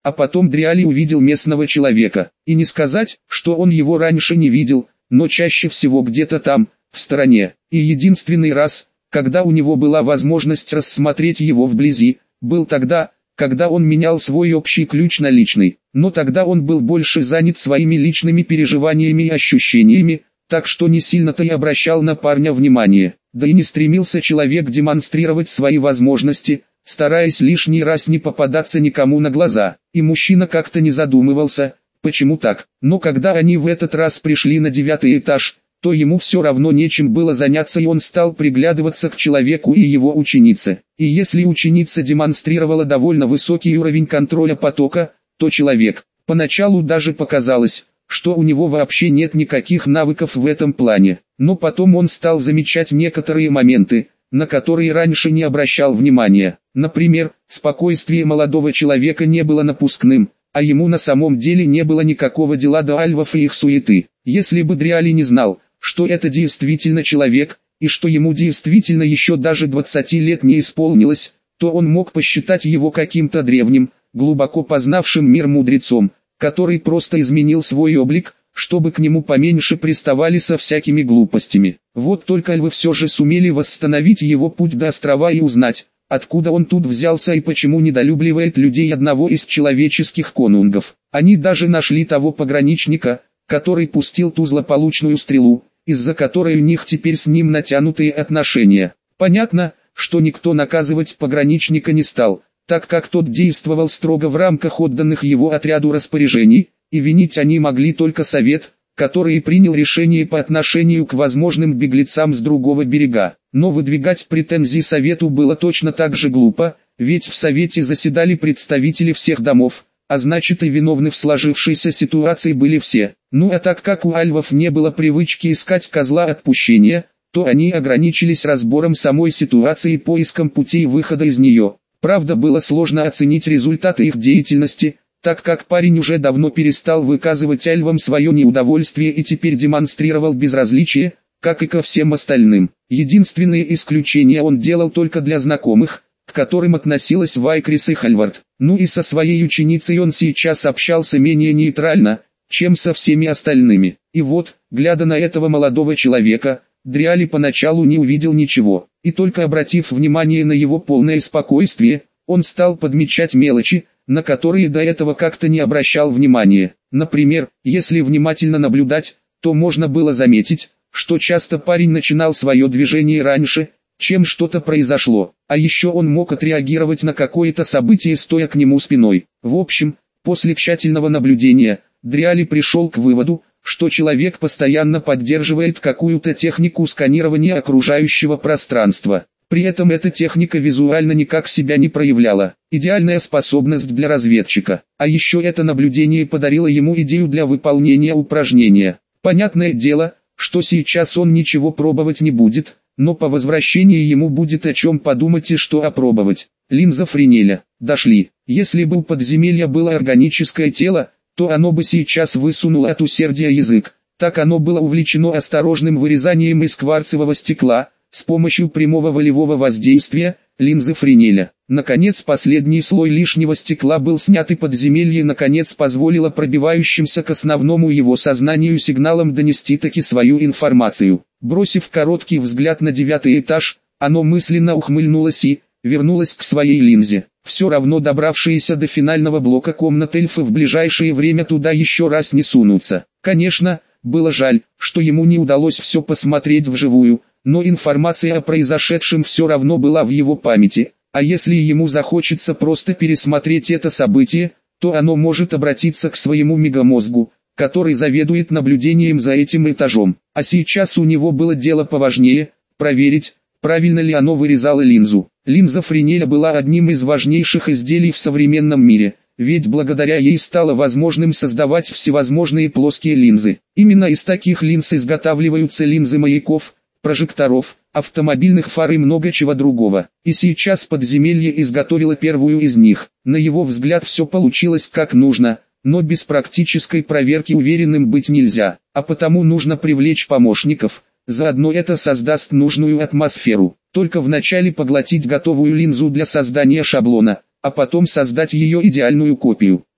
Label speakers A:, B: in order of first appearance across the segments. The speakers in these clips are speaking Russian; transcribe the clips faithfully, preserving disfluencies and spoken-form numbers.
A: А потом Дриали увидел местного человека, и не сказать, что он его раньше не видел, но чаще всего где-то там, в стороне, и единственный раз, когда у него была возможность рассмотреть его вблизи, был тогда, когда он менял свой общий ключ на личный, но тогда он был больше занят своими личными переживаниями и ощущениями, так что не сильно-то и обращал на парня внимание, да и не стремился человек демонстрировать свои возможности, стараясь лишний раз не попадаться никому на глаза, и мужчина как-то не задумывался, почему так, но когда они в этот раз пришли на девятый этаж, то ему все равно нечем было заняться и он стал приглядываться к человеку и его ученице, и если ученица демонстрировала довольно высокий уровень контроля потока, то человек, поначалу даже показалось, что у него вообще нет никаких навыков в этом плане, но потом он стал замечать некоторые моменты, на которые раньше не обращал внимания. Например, спокойствие молодого человека не было напускным, а ему на самом деле не было никакого дела до альвов и их суеты. Если бы Дриали не знал, что это действительно человек, и что ему действительно еще даже двадцати лет не исполнилось, то он мог посчитать его каким-то древним, глубоко познавшим мир мудрецом, который просто изменил свой облик, чтобы к нему поменьше приставали со всякими глупостями. Вот только альвы все же сумели восстановить его путь до острова и узнать, откуда он тут взялся и почему недолюбливает людей одного из человеческих конунгов. Они даже нашли того пограничника, который пустил ту злополучную стрелу, из-за которой у них теперь с ним натянутые отношения. Понятно, что никто наказывать пограничника не стал, так как тот действовал строго в рамках отданных его отряду распоряжений, и винить они могли только совет, который и принял решение по отношению к возможным беглецам с другого берега. Но выдвигать претензии совету было точно так же глупо, ведь в совете заседали представители всех домов, а значит и виновны в сложившейся ситуации были все. Ну а так как у альвов не было привычки искать козла отпущения, то они ограничились разбором самой ситуации и поиском путей выхода из нее. Правда, было сложно оценить результаты их деятельности, так как парень уже давно перестал выказывать альвам свое неудовольствие и теперь демонстрировал безразличие, как и ко всем остальным. Единственные исключения он делал только для знакомых, к которым относилась Вайкрис и Хальвард. Ну и со своей ученицей он сейчас общался менее нейтрально, чем со всеми остальными. И вот, глядя на этого молодого человека, Дриали поначалу не увидел ничего, и только обратив внимание на его полное спокойствие, он стал подмечать мелочи, на которые до этого как-то не обращал внимания. Например, если внимательно наблюдать, то можно было заметить, что часто парень начинал свое движение раньше, чем что-то произошло, а еще он мог отреагировать на какое-то событие, стоя к нему спиной. В общем, после тщательного наблюдения, Дриали пришел к выводу, что человек постоянно поддерживает какую-то технику сканирования окружающего пространства. При этом эта техника визуально никак себя не проявляла. Идеальная способность для разведчика. А еще это наблюдение подарило ему идею для выполнения упражнения. Понятное дело, что сейчас он ничего пробовать не будет, но по возвращении ему будет о чем подумать и что опробовать. Линза Френеля. Дошли. Если бы у подземелья было органическое тело, то оно бы сейчас высунуло от усердия язык. Так оно было увлечено осторожным вырезанием из кварцевого стекла, с помощью прямого волевого воздействия, линзы Френеля. Наконец последний слой лишнего стекла был снят и подземелье наконец позволило пробивающимся к основному его сознанию сигналам донести таки свою информацию. Бросив короткий взгляд на девятый этаж, оно мысленно ухмыльнулось и вернулось к своей линзе. Все равно добравшиеся до финального блока комнат эльфы в ближайшее время туда еще раз не сунутся. Конечно, было жаль, что ему не удалось все посмотреть вживую, но информация о произошедшем все равно была в его памяти, а если ему захочется просто пересмотреть это событие, то оно может обратиться к своему мегамозгу, который заведует наблюдением за этим этажом. А сейчас у него было дело поважнее – проверить, правильно ли оно вырезало линзу. Линза Френеля была одним из важнейших изделий в современном мире, ведь благодаря ей стало возможным создавать всевозможные плоские линзы. Именно из таких линз изготавливаются линзы маяков, прожекторов, автомобильных фар и много чего другого. И сейчас подземелье изготовило первую из них. На его взгляд все получилось как нужно, но без практической проверки уверенным быть нельзя, а потому нужно привлечь помощников. Заодно это создаст нужную атмосферу. Только вначале поглотить готовую линзу для создания шаблона, а потом создать ее идеальную копию.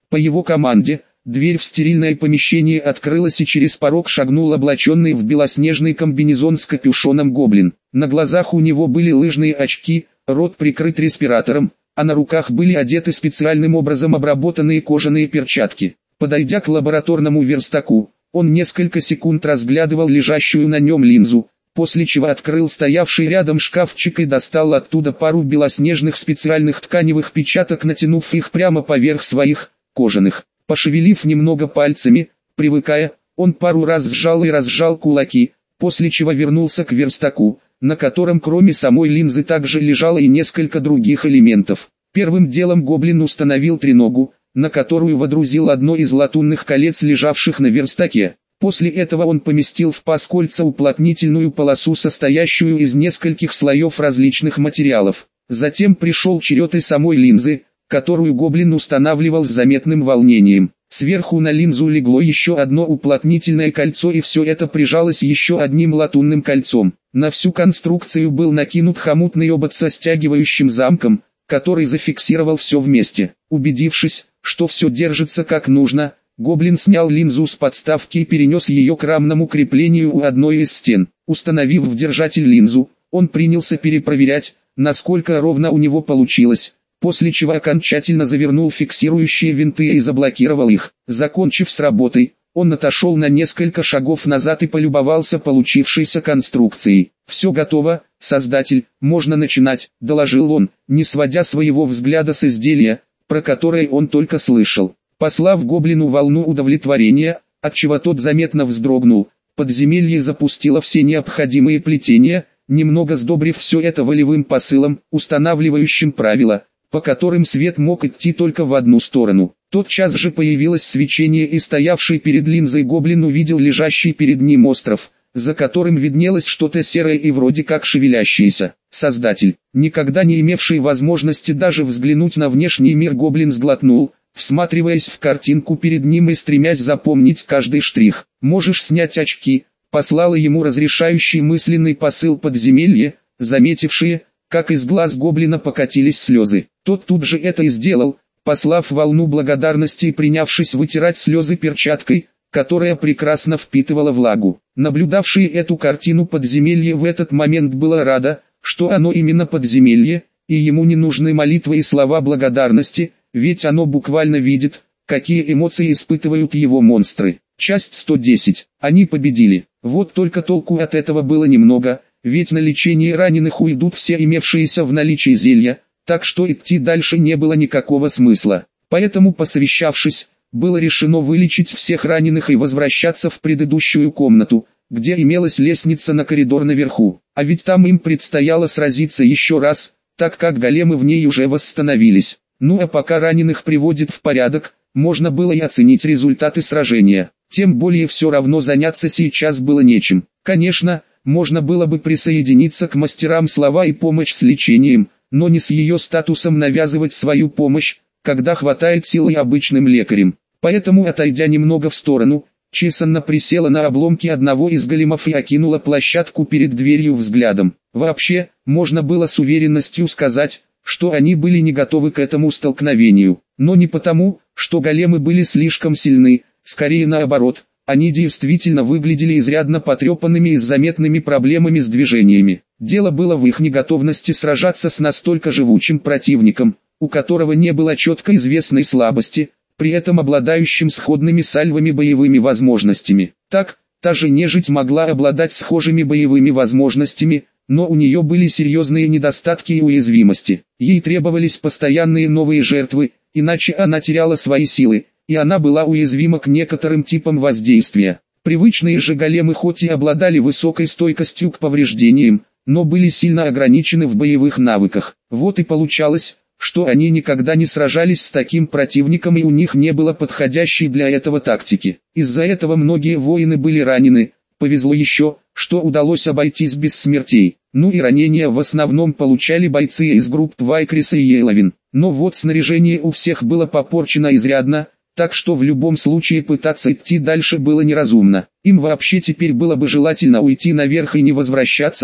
A: По его команде, дверь в стерильное помещение открылась и через порог шагнул облаченный в белоснежный комбинезон с капюшоном гоблин. На глазах у него были лыжные очки, рот прикрыт респиратором, а на руках были одеты специальным образом обработанные кожаные перчатки. Подойдя к лабораторному верстаку, он несколько секунд разглядывал лежащую на нем линзу, после чего открыл стоявший рядом шкафчик и достал оттуда пару белоснежных специальных тканевых печаток, натянув их прямо поверх своих, кожаных. Пошевелив немного пальцами, привыкая, он пару раз сжал и разжал кулаки, после чего вернулся к верстаку, на котором кроме самой линзы также лежало и несколько других элементов. Первым делом гоблин установил треногу, на которую водрузил одно из латунных колец, лежавших на верстаке. После этого он поместил в паз кольца уплотнительную полосу, состоящую из нескольких слоев различных материалов. Затем пришел черед и самой линзы, которую гоблин устанавливал с заметным волнением. Сверху на линзу легло еще одно уплотнительное кольцо, и все это прижалось еще одним латунным кольцом. На всю конструкцию был накинут хомутный обод со стягивающим замком, который зафиксировал все вместе. Убедившись, что все держится как нужно, гоблин снял линзу с подставки и перенес ее к рамному креплению у одной из стен. Установив в держатель линзу, он принялся перепроверять, насколько ровно у него получилось, после чего окончательно завернул фиксирующие винты и заблокировал их. Закончив с работой, он отошел на несколько шагов назад и полюбовался получившейся конструкцией. «Все готово, создатель, можно начинать», — доложил он, не сводя своего взгляда с изделия, про которое он только слышал. Послав гоблину волну удовлетворения, отчего тот заметно вздрогнул, подземелье запустило все необходимые плетения, немного сдобрив все это волевым посылом, устанавливающим правила, по которым свет мог идти только в одну сторону. Тотчас же появилось свечение, и стоявший перед линзой гоблин увидел лежащий перед ним остров, за которым виднелось что-то серое и вроде как шевелящееся. Создатель, никогда не имевший возможности даже взглянуть на внешний мир, гоблин сглотнул, всматриваясь в картинку перед ним и стремясь запомнить каждый штрих. «Можешь снять очки», — послала ему разрешающий мысленный посыл подземелье, заметившие, как из глаз гоблина покатились слезы. Тот тут же это и сделал, послав волну благодарности и принявшись вытирать слезы перчаткой, которая прекрасно впитывала влагу. Наблюдавшее эту картину подземелье в этот момент было радо, что оно именно подземелье, и ему не нужны молитвы и слова благодарности, ведь оно буквально видит, какие эмоции испытывают его монстры. Часть сто десять. Они победили. Вот только толку от этого было немного, ведь на лечение раненых уйдут все имевшиеся в наличии зелья, так что идти дальше не было никакого смысла. Поэтому, посовещавшись, было решено вылечить всех раненых и возвращаться в предыдущую комнату, где имелась лестница на коридор наверху. А ведь там им предстояло сразиться еще раз, так как големы в ней уже восстановились. Ну а пока раненых приводят в порядок, можно было и оценить результаты сражения. Тем более все равно заняться сейчас было нечем. Конечно, можно было бы присоединиться к мастерам слова и помочь с лечением, но не с ее статусом навязывать свою помощь, когда хватает силы обычным лекарям. Поэтому, отойдя немного в сторону, Чесанна присела на обломки одного из големов и окинула площадку перед дверью взглядом. Вообще, можно было с уверенностью сказать, что они были не готовы к этому столкновению. Но не потому, что големы были слишком сильны, скорее наоборот, они действительно выглядели изрядно потрепанными и с заметными проблемами с движениями. Дело было в их неготовности сражаться с настолько живучим противником, у которого не было четко известной слабости, при этом обладающим сходными с альвами боевыми возможностями. Так, та же нежить могла обладать схожими боевыми возможностями, но у нее были серьезные недостатки и уязвимости. Ей требовались постоянные новые жертвы, иначе она теряла свои силы, и она была уязвима к некоторым типам воздействия. Привычные же големы хоть и обладали высокой стойкостью к повреждениям, но были сильно ограничены в боевых навыках. Вот и получалось, что они никогда не сражались с таким противником, и у них не было подходящей для этого тактики. Из-за этого многие воины были ранены. Повезло еще, что удалось обойтись без смертей. Ну и ранения в основном получали бойцы из групп Вайкриса и Ейловин. Но вот снаряжение у всех было попорчено изрядно, так что в любом случае пытаться идти дальше было неразумно. Им вообще теперь было бы желательно уйти наверх и не возвращаться,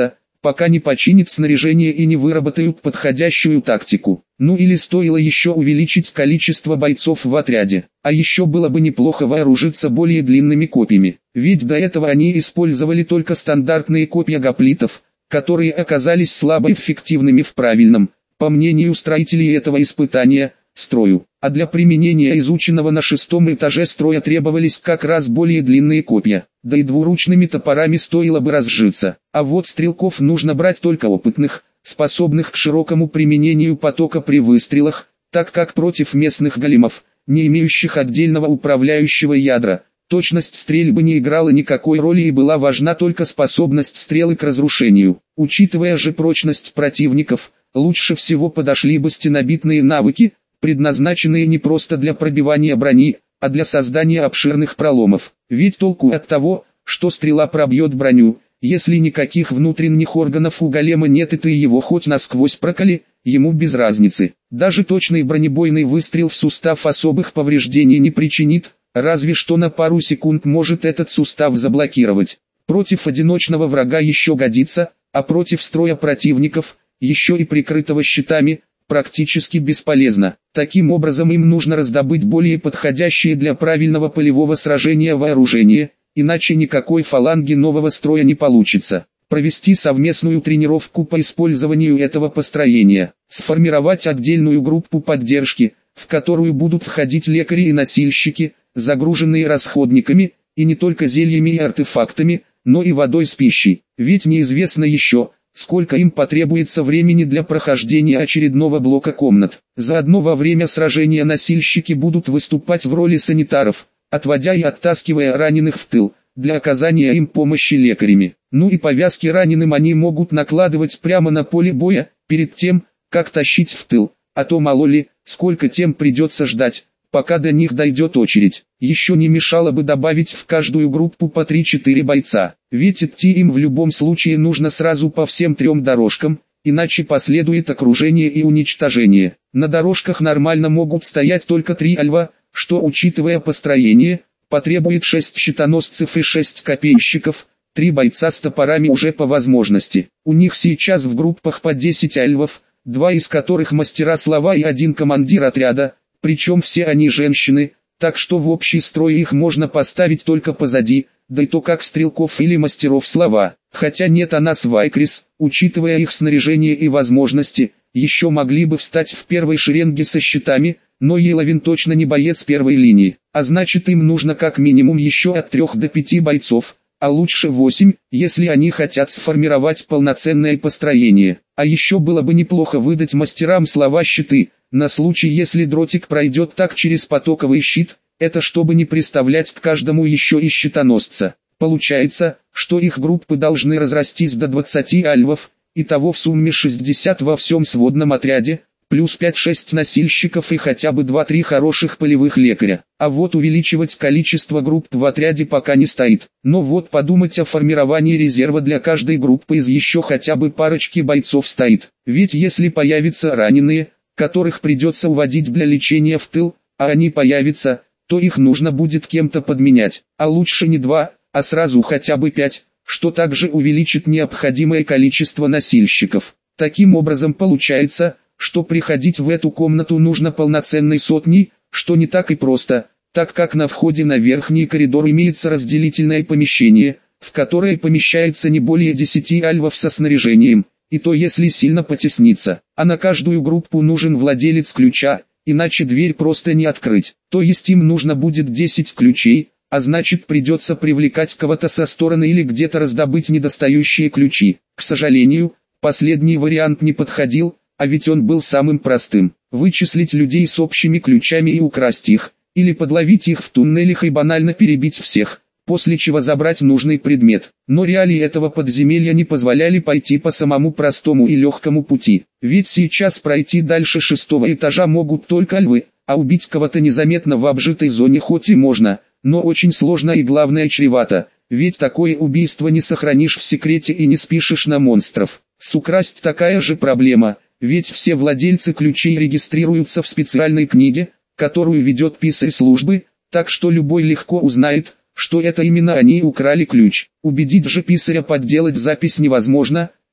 A: пока не починят снаряжение и не выработают подходящую тактику. Ну или стоило еще увеличить количество бойцов в отряде. А еще было бы неплохо вооружиться более длинными копьями. Ведь до этого они использовали только стандартные копья гоплитов, которые оказались слабо эффективными в правильном, по мнению строителей этого испытания, строю. А для применения изученного на шестом этаже строя требовались как раз более длинные копья. Да и двуручными топорами стоило бы разжиться. А вот стрелков нужно брать только опытных, способных к широкому применению потока при выстрелах, так как против местных големов, не имеющих отдельного управляющего ядра, точность стрельбы не играла никакой роли и была важна только способность стрелы к разрушению. Учитывая же прочность противников, лучше всего подошли бы стенобитные навыки, предназначенные не просто для пробивания брони, а для создания обширных проломов. Ведь толку от того, что стрела пробьет броню, если никаких внутренних органов у голема нет и ты его хоть насквозь проколи, ему без разницы. Даже точный бронебойный выстрел в сустав особых повреждений не причинит, разве что на пару секунд может этот сустав заблокировать. Против одиночного врага еще годится, а против строя противников, еще и прикрытого щитами, практически бесполезно. Таким образом им нужно раздобыть более подходящее для правильного полевого сражения вооружение, иначе никакой фаланги нового строя не получится. Провести совместную тренировку по использованию этого построения. Сформировать отдельную группу поддержки, в которую будут входить лекари и носильщики, загруженные расходниками, и не только зельями и артефактами, но и водой с пищей. Ведь неизвестно еще, сколько им потребуется времени для прохождения очередного блока комнат. Заодно во время сражения носильщики будут выступать в роли санитаров, отводя и оттаскивая раненых в тыл, для оказания им помощи лекарями. Ну и повязки раненым они могут накладывать прямо на поле боя, перед тем, как тащить в тыл, а то мало ли, сколько тем придется ждать, пока до них дойдет очередь. Еще не мешало бы добавить в каждую группу по три-четыре бойца, ведь идти им в любом случае нужно сразу по всем трем дорожкам, иначе последует окружение и уничтожение. На дорожках нормально могут стоять только три альва, что, учитывая построение, потребует шесть щитоносцев и шесть копейщиков, три бойца с топорами уже по возможности. У них сейчас в группах по десять альвов, два из которых мастера слова и один командир отряда, причем все они женщины, так что в общий строй их можно поставить только позади, да и то как стрелков или мастеров слова. Хотя нет, а нас Вайкрис, учитывая их снаряжение и возможности, еще могли бы встать в первой шеренге со щитами, но Еловин точно не боец первой линии, а значит им нужно как минимум еще от трех до пяти бойцов, а лучше восемь, если они хотят сформировать полноценное построение. А еще было бы неплохо выдать мастерам слова щиты, на случай если дротик пройдет так через потоковый щит, это чтобы не приставлять к каждому еще и щитоносца. Получается, что их группы должны разрастись до двадцати альвов, итого в сумме шестьдесят во всем сводном отряде, плюс пять-шесть носильщиков и хотя бы два-три хороших полевых лекаря. А вот увеличивать количество групп в отряде пока не стоит. Но вот подумать о формировании резерва для каждой группы из еще хотя бы парочки бойцов стоит. Ведь если появятся раненые, которых придется уводить для лечения в тыл, а они появятся, то их нужно будет кем-то подменять. А лучше не два, а сразу хотя бы пять, что также увеличит необходимое количество носильщиков. Таким образом получается, что приходить в эту комнату нужно полноценной сотней, что не так и просто, так как на входе на верхний коридор имеется разделительное помещение, в которое помещается не более десяти альвов со снаряжением, и то если сильно потесниться, а на каждую группу нужен владелец ключа, иначе дверь просто не открыть, то есть им нужно будет десять ключей, а значит придется привлекать кого-то со стороны или где-то раздобыть недостающие ключи. К сожалению, последний вариант не подходил, а ведь он был самым простым. Вычислить людей с общими ключами и украсть их, или подловить их в туннелях и банально перебить всех, после чего забрать нужный предмет. Но реалии этого подземелья не позволяли пойти по самому простому и легкому пути. Ведь сейчас пройти дальше шестого этажа могут только альвы, а убить кого-то незаметно в обжитой зоне хоть и можно, но очень сложно и главное чревато, ведь такое убийство не сохранишь в секрете и не спишешь на монстров. С украсть такая же проблема, ведь все владельцы ключей регистрируются в специальной книге, которую ведет писарь службы, так что любой легко узнает, что это именно они украли ключ. Убедить же писаря подделать запись невозможно,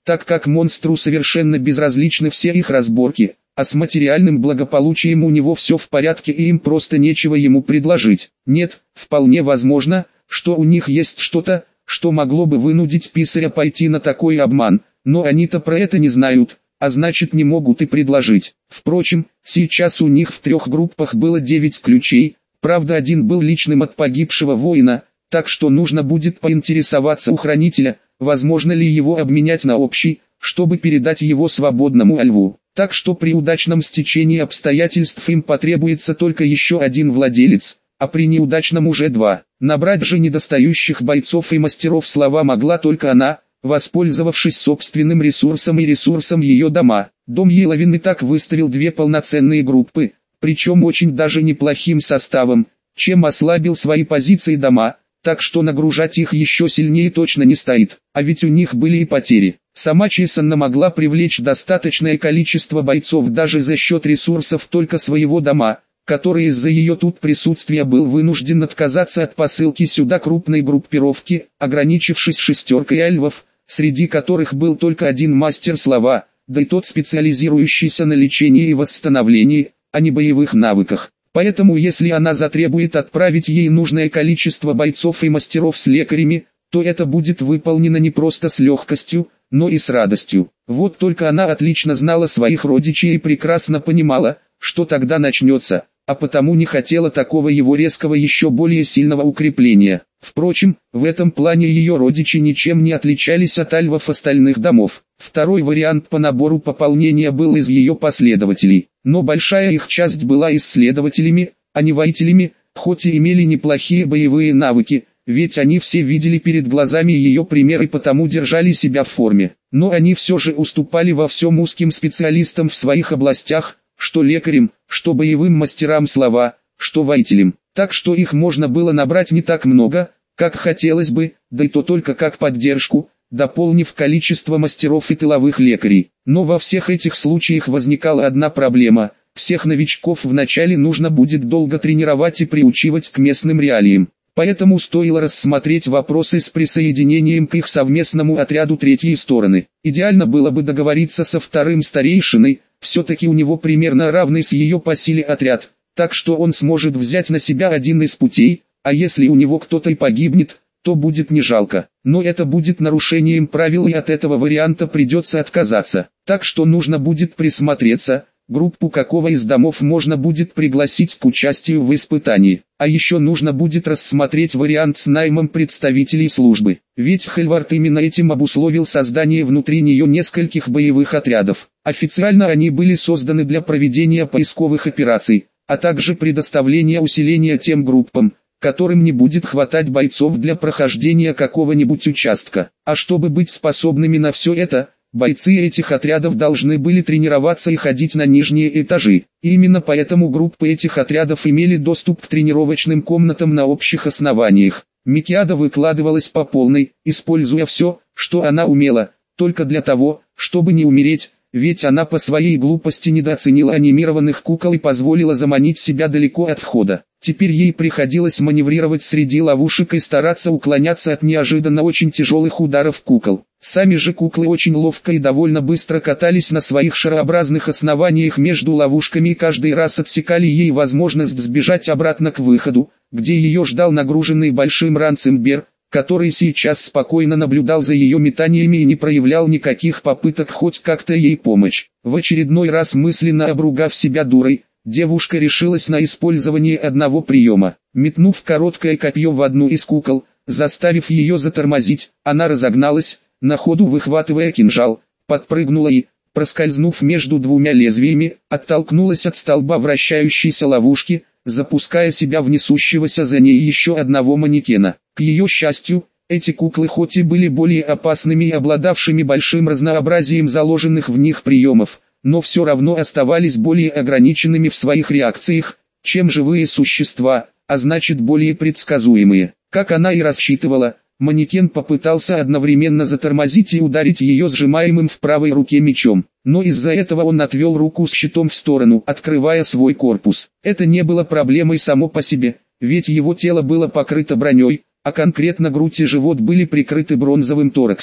A: так как монстру совершенно безразличны все их разборки, а с материальным благополучием у него все в порядке и им просто нечего ему предложить. Нет, вполне возможно, что у них есть что-то, что могло бы вынудить писаря пойти на такой обман, но они-то про это не знают, а значит не могут и предложить. Впрочем, сейчас у них в трех группах было девять ключей, правда один был личным от погибшего воина, так что нужно будет поинтересоваться у хранителя, возможно ли его обменять на общий, чтобы передать его свободному льву. Так что при удачном стечении обстоятельств им потребуется только еще один владелец, а при неудачном уже два. Набрать же недостающих бойцов и мастеров слова могла только она, воспользовавшись собственным ресурсом и ресурсом ее дома. Дом Еловин и так выставил две полноценные группы, причем очень даже неплохим составом, чем ослабил свои позиции дома, так что нагружать их еще сильнее точно не стоит, а ведь у них были и потери. Сама Чесанна могла привлечь достаточное количество бойцов даже за счет ресурсов только своего дома, который из-за ее тут присутствия был вынужден отказаться от посылки сюда крупной группировки, ограничившись шестеркой альвов, среди которых был только один мастер слова, да и тот специализирующийся на лечении и восстановлении, а не боевых навыках. Поэтому если она затребует отправить ей нужное количество бойцов и мастеров с лекарями, то это будет выполнено не просто с легкостью, но и с радостью. Вот только она отлично знала своих родичей и прекрасно понимала, что тогда начнется, а потому не хотела такого его резкого еще более сильного укрепления. Впрочем, в этом плане ее родичи ничем не отличались от альвов остальных домов. Второй вариант по набору пополнения был из ее последователей, но большая их часть была исследователями, а не воителями, хоть и имели неплохие боевые навыки, ведь они все видели перед глазами ее пример и потому держали себя в форме. Но они все же уступали во всем узким специалистам в своих областях, что лекарям, что боевым мастерам слова, что воителям. Так что их можно было набрать не так много, как хотелось бы, да и то только как поддержку, дополнив количество мастеров и тыловых лекарей. Но во всех этих случаях возникала одна проблема – всех новичков вначале нужно будет долго тренировать и приучивать к местным реалиям. Поэтому стоило рассмотреть вопросы с присоединением к их совместному отряду третьей стороны. Идеально было бы договориться со вторым старейшиной, все-таки у него примерно равный с ее по силе отряд, так что он сможет взять на себя один из путей, а если у него кто-то и погибнет, то будет не жалко. Но это будет нарушением правил и от этого варианта придется отказаться. Так что нужно будет присмотреться, группу какого из домов можно будет пригласить к участию в испытании. А еще нужно будет рассмотреть вариант с наймом представителей службы. Ведь Хельвард именно этим обусловил создание внутри нее нескольких боевых отрядов. Официально они были созданы для проведения поисковых операций, а также предоставления усиления тем группам, которым не будет хватать бойцов для прохождения какого-нибудь участка. А чтобы быть способными на все это, бойцы этих отрядов должны были тренироваться и ходить на нижние этажи. И именно поэтому группы этих отрядов имели доступ к тренировочным комнатам на общих основаниях. Микиада выкладывалась по полной, используя все, что она умела, только для того, чтобы не умереть, ведь она по своей глупости недооценила анимированных кукол и позволила заманить себя далеко от входа. Теперь ей приходилось маневрировать среди ловушек и стараться уклоняться от неожиданно очень тяжелых ударов кукол. Сами же куклы очень ловко и довольно быстро катались на своих шарообразных основаниях между ловушками и каждый раз отсекали ей возможность сбежать обратно к выходу, где ее ждал нагруженный большим ранцем Бер, который сейчас спокойно наблюдал за ее метаниями и не проявлял никаких попыток хоть как-то ей помочь. В очередной раз мысленно обругав себя дурой, девушка решилась на использование одного приема. Метнув короткое копье в одну из кукол, заставив ее затормозить, она разогналась, на ходу выхватывая кинжал, подпрыгнула и, проскользнув между двумя лезвиями, оттолкнулась от столба вращающейся ловушки, запуская себя в несущегося за ней еще одного манекена. К ее счастью, эти куклы хоть и были более опасными и обладавшими большим разнообразием заложенных в них приемов, но все равно оставались более ограниченными в своих реакциях, чем живые существа, а значит более предсказуемые. Как она и рассчитывала, манекен попытался одновременно затормозить и ударить ее сжимаемым в правой руке мечом, но из-за этого он отвел руку с щитом в сторону, открывая свой корпус. Это не было проблемой само по себе, ведь его тело было покрыто броней, а конкретно грудь и живот были прикрыты бронзовым тораксом.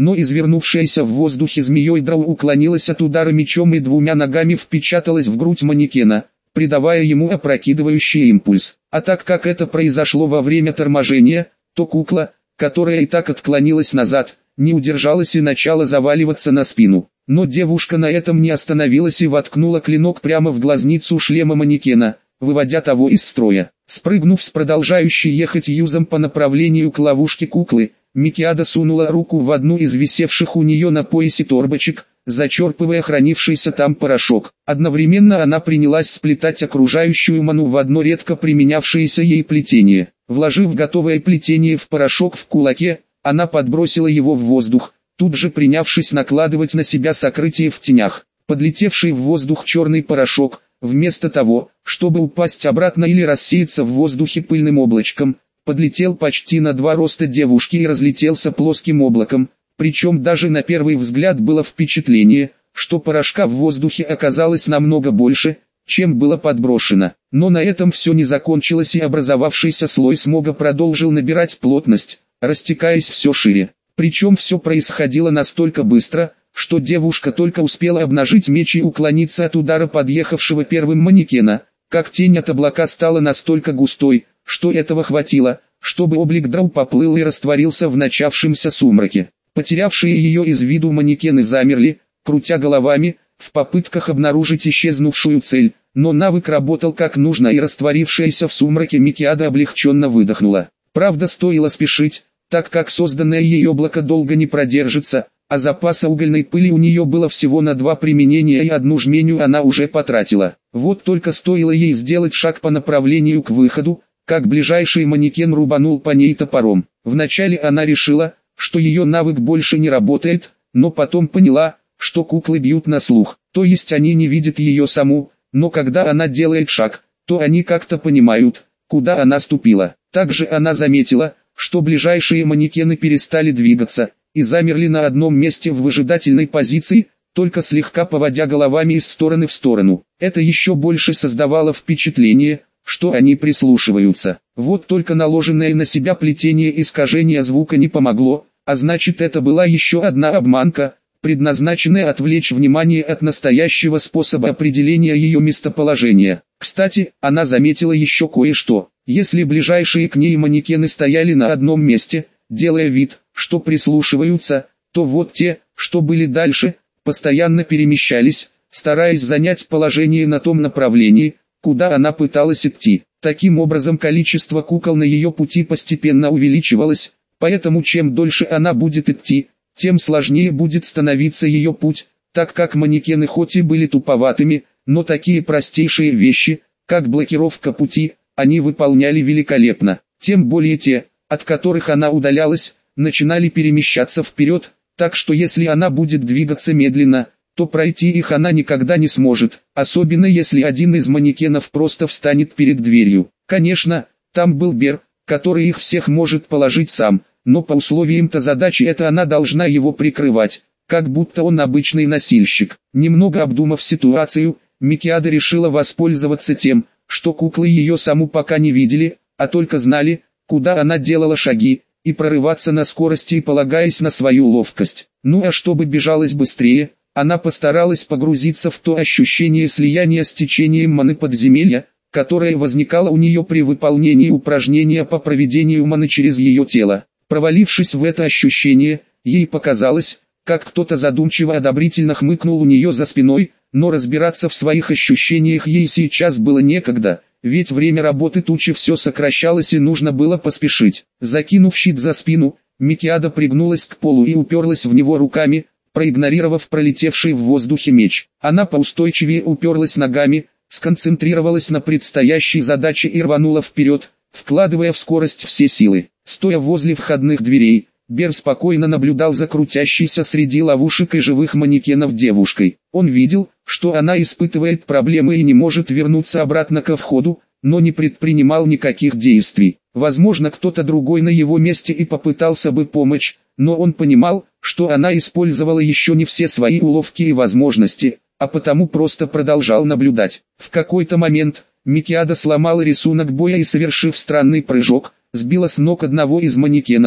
A: но извернувшаяся в воздухе змеей драу уклонилась от удара мечом и двумя ногами впечаталась в грудь манекена, придавая ему опрокидывающий импульс. А так как это произошло во время торможения, то кукла, которая и так отклонилась назад, не удержалась и начала заваливаться на спину. Но девушка на этом не остановилась и воткнула клинок прямо в глазницу шлема манекена, выводя того из строя. Спрыгнув с продолжающей ехать юзом по направлению к ловушке куклы, Микиада сунула руку в одну из висевших у нее на поясе торбочек, зачерпывая хранившийся там порошок. Одновременно она принялась сплетать окружающую ману в одно редко применявшееся ей плетение. Вложив готовое плетение в порошок в кулаке, она подбросила его в воздух, тут же принявшись накладывать на себя сокрытие в тенях. Подлетевший в воздух черный порошок, вместо того, чтобы упасть обратно или рассеяться в воздухе пыльным облачком, подлетел почти на два роста девушки и разлетелся плоским облаком, причем даже на первый взгляд было впечатление, что порошка в воздухе оказалось намного больше, чем было подброшено. Но на этом все не закончилось, и образовавшийся слой смога продолжил набирать плотность, растекаясь все шире. Причем все происходило настолько быстро, что девушка только успела обнажить меч и уклониться от удара подъехавшего первым манекена, как тень от облака стала настолько густой, что этого хватило, чтобы облик драу поплыл и растворился в начавшемся сумраке. Потерявшие ее из виду манекены замерли, крутя головами, в попытках обнаружить исчезнувшую цель, но навык работал как нужно, и растворившаяся в сумраке Микиада облегченно выдохнула. Правда, стоило спешить, так как созданное ей облако долго не продержится, а запаса угольной пыли у нее было всего на два применения, и одну жменю она уже потратила. Вот только стоило ей сделать шаг по направлению к выходу, как ближайший манекен рубанул по ней топором. Вначале она решила, что ее навык больше не работает, но потом поняла, что куклы бьют на слух, то есть они не видят ее саму, но когда она делает шаг, то они как-то понимают, куда она ступила. Также она заметила, что ближайшие манекены перестали двигаться и замерли на одном месте в выжидательной позиции, только слегка поводя головами из стороны в сторону. Это еще больше создавало впечатление, что они прислушиваются. Вот только наложенное на себя плетение искажения звука не помогло, а значит, это была еще одна обманка, предназначенная отвлечь внимание от настоящего способа определения ее местоположения. Кстати, она заметила еще кое-что. Если ближайшие к ней манекены стояли на одном месте, делая вид, что прислушиваются, то вот те, что были дальше, постоянно перемещались, стараясь занять положение на том направлении, куда она пыталась идти. Таким образом, количество кукол на ее пути постепенно увеличивалось, поэтому чем дольше она будет идти, тем сложнее будет становиться ее путь, так как манекены хоть и были туповатыми, но такие простейшие вещи, как блокировка пути, они выполняли великолепно. Тем более те, от которых она удалялась, начинали перемещаться вперед, так что если она будет двигаться медленно, то пройти их она никогда не сможет, особенно если один из манекенов просто встанет перед дверью. Конечно, там был Бер, который их всех может положить сам, но по условиям-то задачи это она должна его прикрывать, как будто он обычный носильщик. Немного обдумав ситуацию, Микиада решила воспользоваться тем, что куклы ее саму пока не видели, а только знали, куда она делала шаги, и прорываться на скорости и полагаясь на свою ловкость. Ну а чтобы бежалось быстрее, она постаралась погрузиться в то ощущение слияния с течением маны подземелья, которое возникало у нее при выполнении упражнения по проведению маны через ее тело. Провалившись в это ощущение, ей показалось, как кто-то задумчиво одобрительно хмыкнул у нее за спиной, но разбираться в своих ощущениях ей сейчас было некогда, ведь время работы тучи все сокращалось и нужно было поспешить. Закинув щит за спину, Микиада пригнулась к полу и уперлась в него руками, проигнорировав пролетевший в воздухе меч. Она поустойчивее уперлась ногами, сконцентрировалась на предстоящей задаче и рванула вперед, вкладывая в скорость все силы. Стоя возле входных дверей, Бер спокойно наблюдал за крутящейся среди ловушек и живых манекенов девушкой. Он видел, что она испытывает проблемы и не может вернуться обратно ко входу, но не предпринимал никаких действий. Возможно, кто-то другой на его месте и попытался бы помочь, но он понимал, что она использовала еще не все свои уловки и возможности, а потому просто продолжал наблюдать. В какой-то момент Микиада сломала рисунок боя и, совершив странный прыжок, сбила с ног одного из манекенов,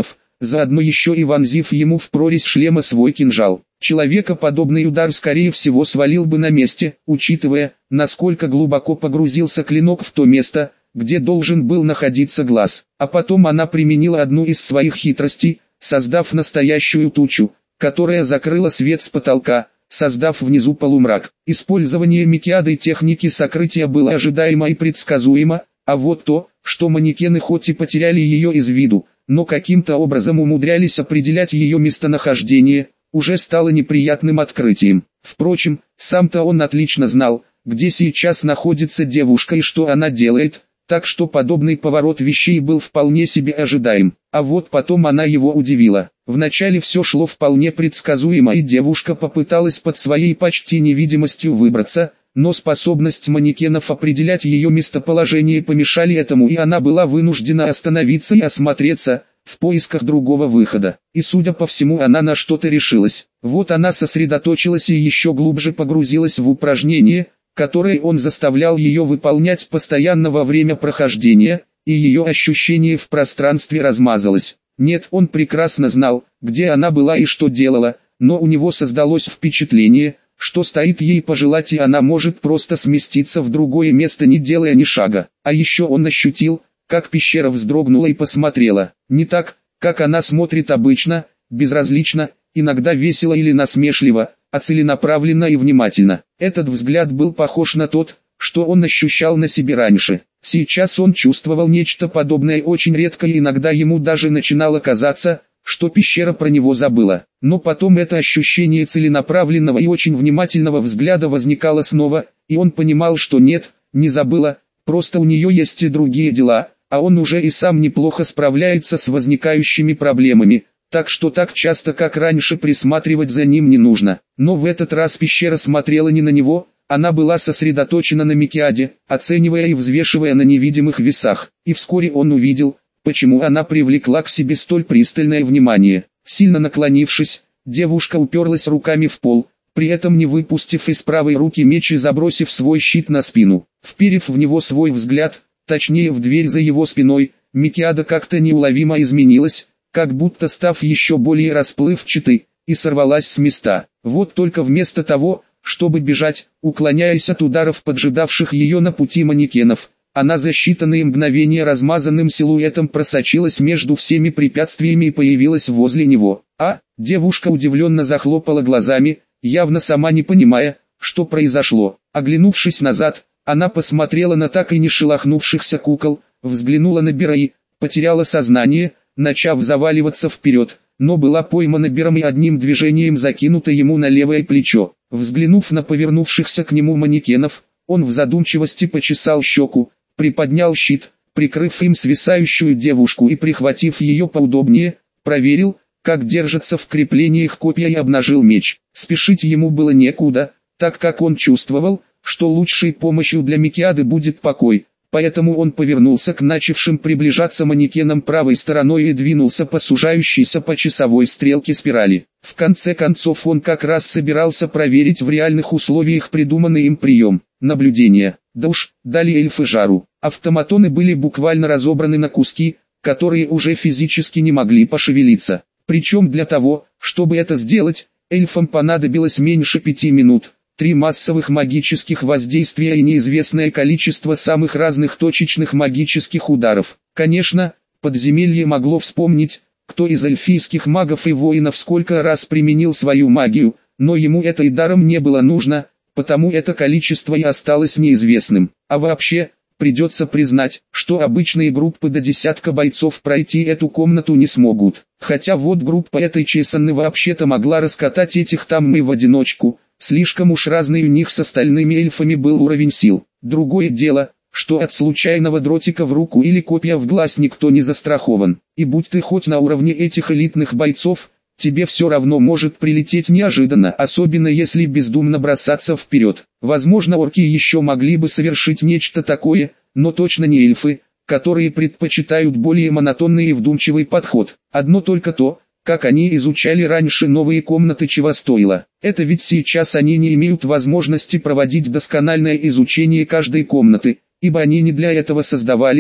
A: заодно еще и вонзив ему в прорезь шлема свой кинжал. Человекоподобный удар скорее всего свалил бы на месте, учитывая, насколько глубоко погрузился клинок в то место, где должен был находиться глаз. А потом она применила одну из своих хитростей, создав настоящую тучу, которая закрыла свет с потолка, создав внизу полумрак. Использование Микиадой техники сокрытия было ожидаемо и предсказуемо, а вот то, что манекены хоть и потеряли ее из виду, но каким-то образом умудрялись определять ее местонахождение, уже стало неприятным открытием. Впрочем, сам-то он отлично знал, где сейчас находится девушка и что она делает, так что подобный поворот вещей был вполне себе ожидаем. А вот потом она его удивила. Вначале все шло вполне предсказуемо, и девушка попыталась под своей почти невидимостью выбраться, но способность манекенов определять ее местоположение помешали этому, и она была вынуждена остановиться и осмотреться, в поисках другого выхода. И судя по всему, она на что-то решилась. Вот она сосредоточилась и еще глубже погрузилась в упражнение, которое он заставлял ее выполнять постоянно во время прохождения, и ее ощущение в пространстве размазалось. Нет, он прекрасно знал, где она была и что делала, но у него создалось впечатление, что стоит ей пожелать, и она может просто сместиться в другое место, не делая ни шага. А еще он ощутил, как пещера вздрогнула и посмотрела. Не так, как она смотрит обычно, безразлично, иногда весело или насмешливо, а целенаправленно и внимательно. Этот взгляд был похож на тот, что он ощущал на себе раньше. Сейчас он чувствовал нечто подобное очень редко, и иногда ему даже начинало казаться, что пещера про него забыла. Но потом это ощущение целенаправленного и очень внимательного взгляда возникало снова, и он понимал, что нет, не забыла, просто у нее есть и другие дела, а он уже и сам неплохо справляется с возникающими проблемами, так что так часто, как раньше, присматривать за ним не нужно. Но в этот раз пещера смотрела не на него, она была сосредоточена на Микиаде, оценивая и взвешивая на невидимых весах, и вскоре он увидел, почему она привлекла к себе столь пристальное внимание. Сильно наклонившись, девушка уперлась руками в пол, при этом не выпустив из правой руки меч и забросив свой щит на спину. Вперев в него свой взгляд, точнее в дверь за его спиной, Микиада как-то неуловимо изменилась, как будто став еще более расплывчатой, и сорвалась с места. Вот только вместо того, чтобы бежать, уклоняясь от ударов поджидавших ее на пути манекенов, она за считанные мгновения размазанным силуэтом просочилась между всеми препятствиями и появилась возле него. А, девушка удивленно захлопала глазами, явно сама не понимая, что произошло. Оглянувшись назад, она посмотрела на так и не шелохнувшихся кукол, взглянула на Бера и потеряла сознание, начав заваливаться вперед, но была поймана Бером и одним движением закинута ему на левое плечо. Взглянув на повернувшихся к нему манекенов, он в задумчивости почесал щеку, приподнял щит, прикрыв им свисающую девушку и прихватив ее поудобнее, проверил, как держатся в креплениях копья, и обнажил меч. Спешить ему было некуда, так как он чувствовал, что лучшей помощью для Микиады будет покой, поэтому он повернулся к начавшим приближаться манекенам правой стороной и двинулся по сужающейся по часовой стрелке спирали. В конце концов он как раз собирался проверить в реальных условиях придуманный им прием наблюдения. Да уж, дали эльфы жару. Автоматоны были буквально разобраны на куски, которые уже физически не могли пошевелиться. Причем для того, чтобы это сделать, эльфам понадобилось меньше пяти минут. Три массовых магических воздействия и неизвестное количество самых разных точечных магических ударов. Конечно, подземелье могло вспомнить, кто из эльфийских магов и воинов сколько раз применил свою магию, но ему это и даром не было нужно, потому это количество и осталось неизвестным. А вообще, придется признать, что обычные группы до десятка бойцов пройти эту комнату не смогут. Хотя вот группа этой Чесанны вообще-то могла раскатать этих там мы в одиночку. Слишком уж разный у них с остальными эльфами был уровень сил. Другое дело, что от случайного дротика в руку или копья в глаз никто не застрахован. И будь ты хоть на уровне этих элитных бойцов, тебе все равно может прилететь неожиданно, особенно если бездумно бросаться вперед. Возможно, орки еще могли бы совершить нечто такое, но точно не эльфы, которые предпочитают более монотонный и вдумчивый подход. Одно только то, как они изучали раньше новые комнаты, чего стоило. Это ведь сейчас они не имеют возможности проводить доскональное изучение каждой комнаты, ибо они не для этого создавались,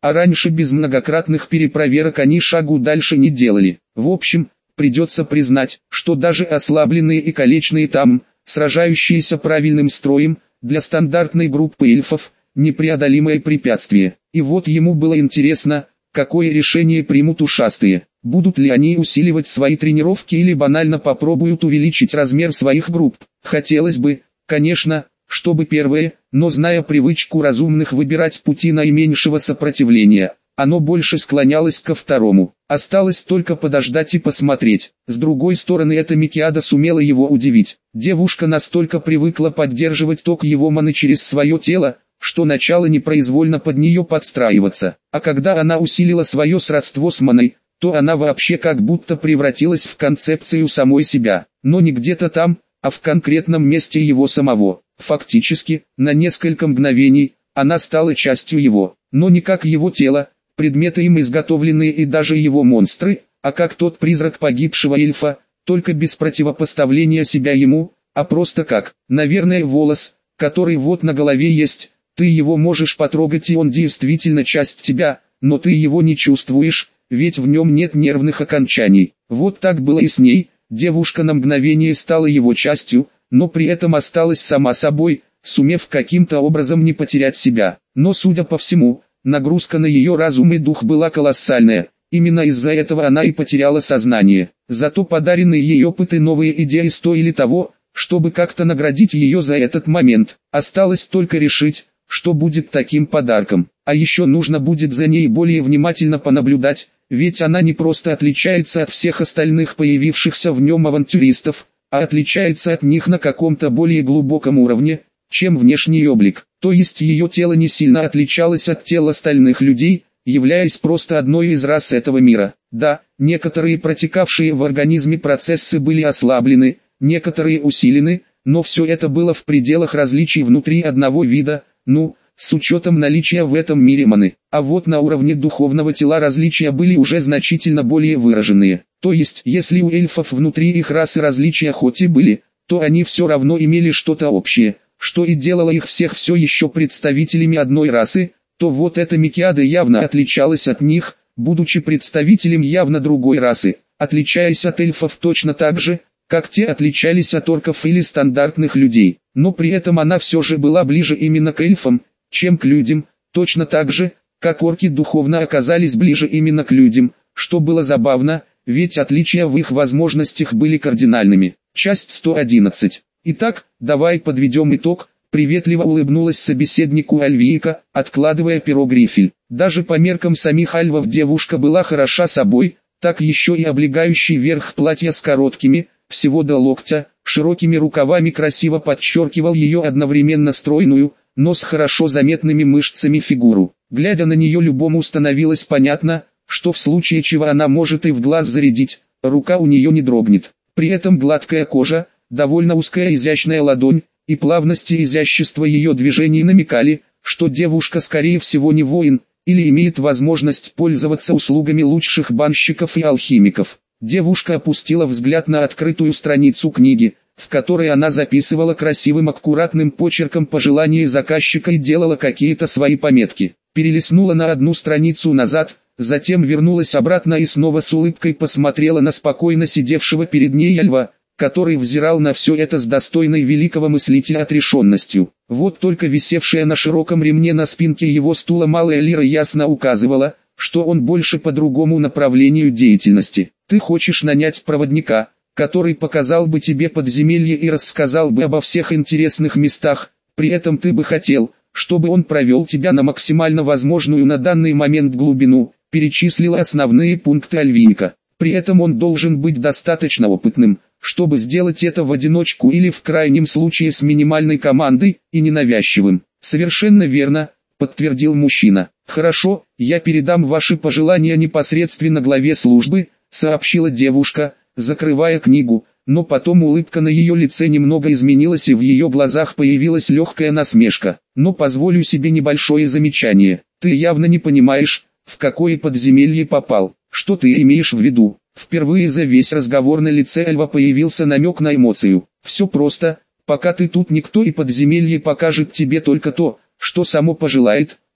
A: а раньше без многократных перепроверок они шагу дальше не делали. В общем, придется признать, что даже ослабленные и калечные там, сражающиеся правильным строем, для стандартной группы эльфов, непреодолимое препятствие. И вот ему было интересно, какое решение примут ушастые. Будут ли они усиливать свои тренировки или банально попробуют увеличить размер своих групп. Хотелось бы, конечно, чтобы первое, но зная привычку разумных выбирать пути наименьшего сопротивления, оно больше склонялось ко второму. Осталось только подождать и посмотреть. С другой стороны, эта Микиада сумела его удивить. Девушка настолько привыкла поддерживать ток его маны через свое тело, что начало непроизвольно под нее подстраиваться. А когда она усилила свое сродство с маной, то она вообще как будто превратилась в концепцию самой себя. Но не где-то там, а в конкретном месте его самого. Фактически, на несколько мгновений, она стала частью его. Но не как его тело, предметы им изготовленные и даже его монстры, а как тот призрак погибшего эльфа, только без противопоставления себя ему, а просто как, наверное, волос, который вот на голове есть. Ты его можешь потрогать, и он действительно часть тебя, но ты его не чувствуешь, ведь в нем нет нервных окончаний. Вот так было и с ней. Девушка на мгновение стала его частью, но при этом осталась сама собой, сумев каким-то образом не потерять себя. Но, судя по всему, нагрузка на ее разум и дух была колоссальная. Именно из-за этого она и потеряла сознание. Зато подаренные ей опыт и новые идеи стоили того, чтобы как-то наградить ее за этот момент. Осталось только решить, что будет таким подарком. А еще нужно будет за ней более внимательно понаблюдать, ведь она не просто отличается от всех остальных появившихся в нем авантюристов, а отличается от них на каком-то более глубоком уровне, чем внешний облик. То есть ее тело не сильно отличалось от тел остальных людей, являясь просто одной из рас этого мира. Да, некоторые протекавшие в организме процессы были ослаблены, некоторые усилены, но все это было в пределах различий внутри одного вида, ну, с учетом наличия в этом мире маны. А вот на уровне духовного тела различия были уже значительно более выраженные. То есть, если у эльфов внутри их расы различия хоть и были, то они все равно имели что-то общее, что и делало их всех все еще представителями одной расы, то вот эта Микиада явно отличалась от них, будучи представителем явно другой расы, отличаясь от эльфов точно так же, как те отличались от орков или стандартных людей. Но при этом она все же была ближе именно к эльфам, чем к людям, точно так же, как орки духовно оказались ближе именно к людям, что было забавно, ведь отличия в их возможностях были кардинальными. Часть сто одиннадцать. Итак, давай подведем итог. Приветливо улыбнулась собеседнику Альвийка, откладывая перо грифель. Даже по меркам самих альвов девушка была хороша собой, так еще и облегающий верх платья с короткими, всего до локтя, широкими рукавами красиво подчеркивал ее одновременно стройную, но с хорошо заметными мышцами фигуру. Глядя на нее, любому становилось понятно, что в случае чего она может и в глаз зарядить, рука у нее не дрогнет. При этом гладкая кожа, довольно узкая изящная ладонь, и плавность и изящество ее движений намекали, что девушка скорее всего не воин, или имеет возможность пользоваться услугами лучших банщиков и алхимиков. Девушка опустила взгляд на открытую страницу книги, в которой она записывала красивым аккуратным почерком пожелания заказчика и делала какие-то свои пометки. Перелистнула на одну страницу назад, затем вернулась обратно и снова с улыбкой посмотрела на спокойно сидевшего перед ней льва, который взирал на все это с достойной великого мыслителя отрешенностью. Вот только висевшая на широком ремне на спинке его стула малая лира ясно указывала, что он больше по другому направлению деятельности. Ты хочешь нанять проводника, который показал бы тебе подземелье и рассказал бы обо всех интересных местах, при этом ты бы хотел, чтобы он провел тебя на максимально возможную на данный момент глубину, перечислила основные пункты Альвийка. При этом он должен быть достаточно опытным, чтобы сделать это в одиночку или в крайнем случае с минимальной командой, и ненавязчивым. Совершенно верно, подтвердил мужчина. Хорошо, я передам ваши пожелания непосредственно главе службы, сообщила девушка, закрывая книгу, но потом улыбка на ее лице немного изменилась и в ее глазах появилась легкая насмешка. Но позволю себе небольшое замечание. Ты явно не понимаешь, в какое подземелье попал. Что ты имеешь в виду? Впервые за весь разговор на лице Эльва появился намек на эмоцию. Все просто, пока ты тут никто и подземелье покажет тебе только то, что само пожелает,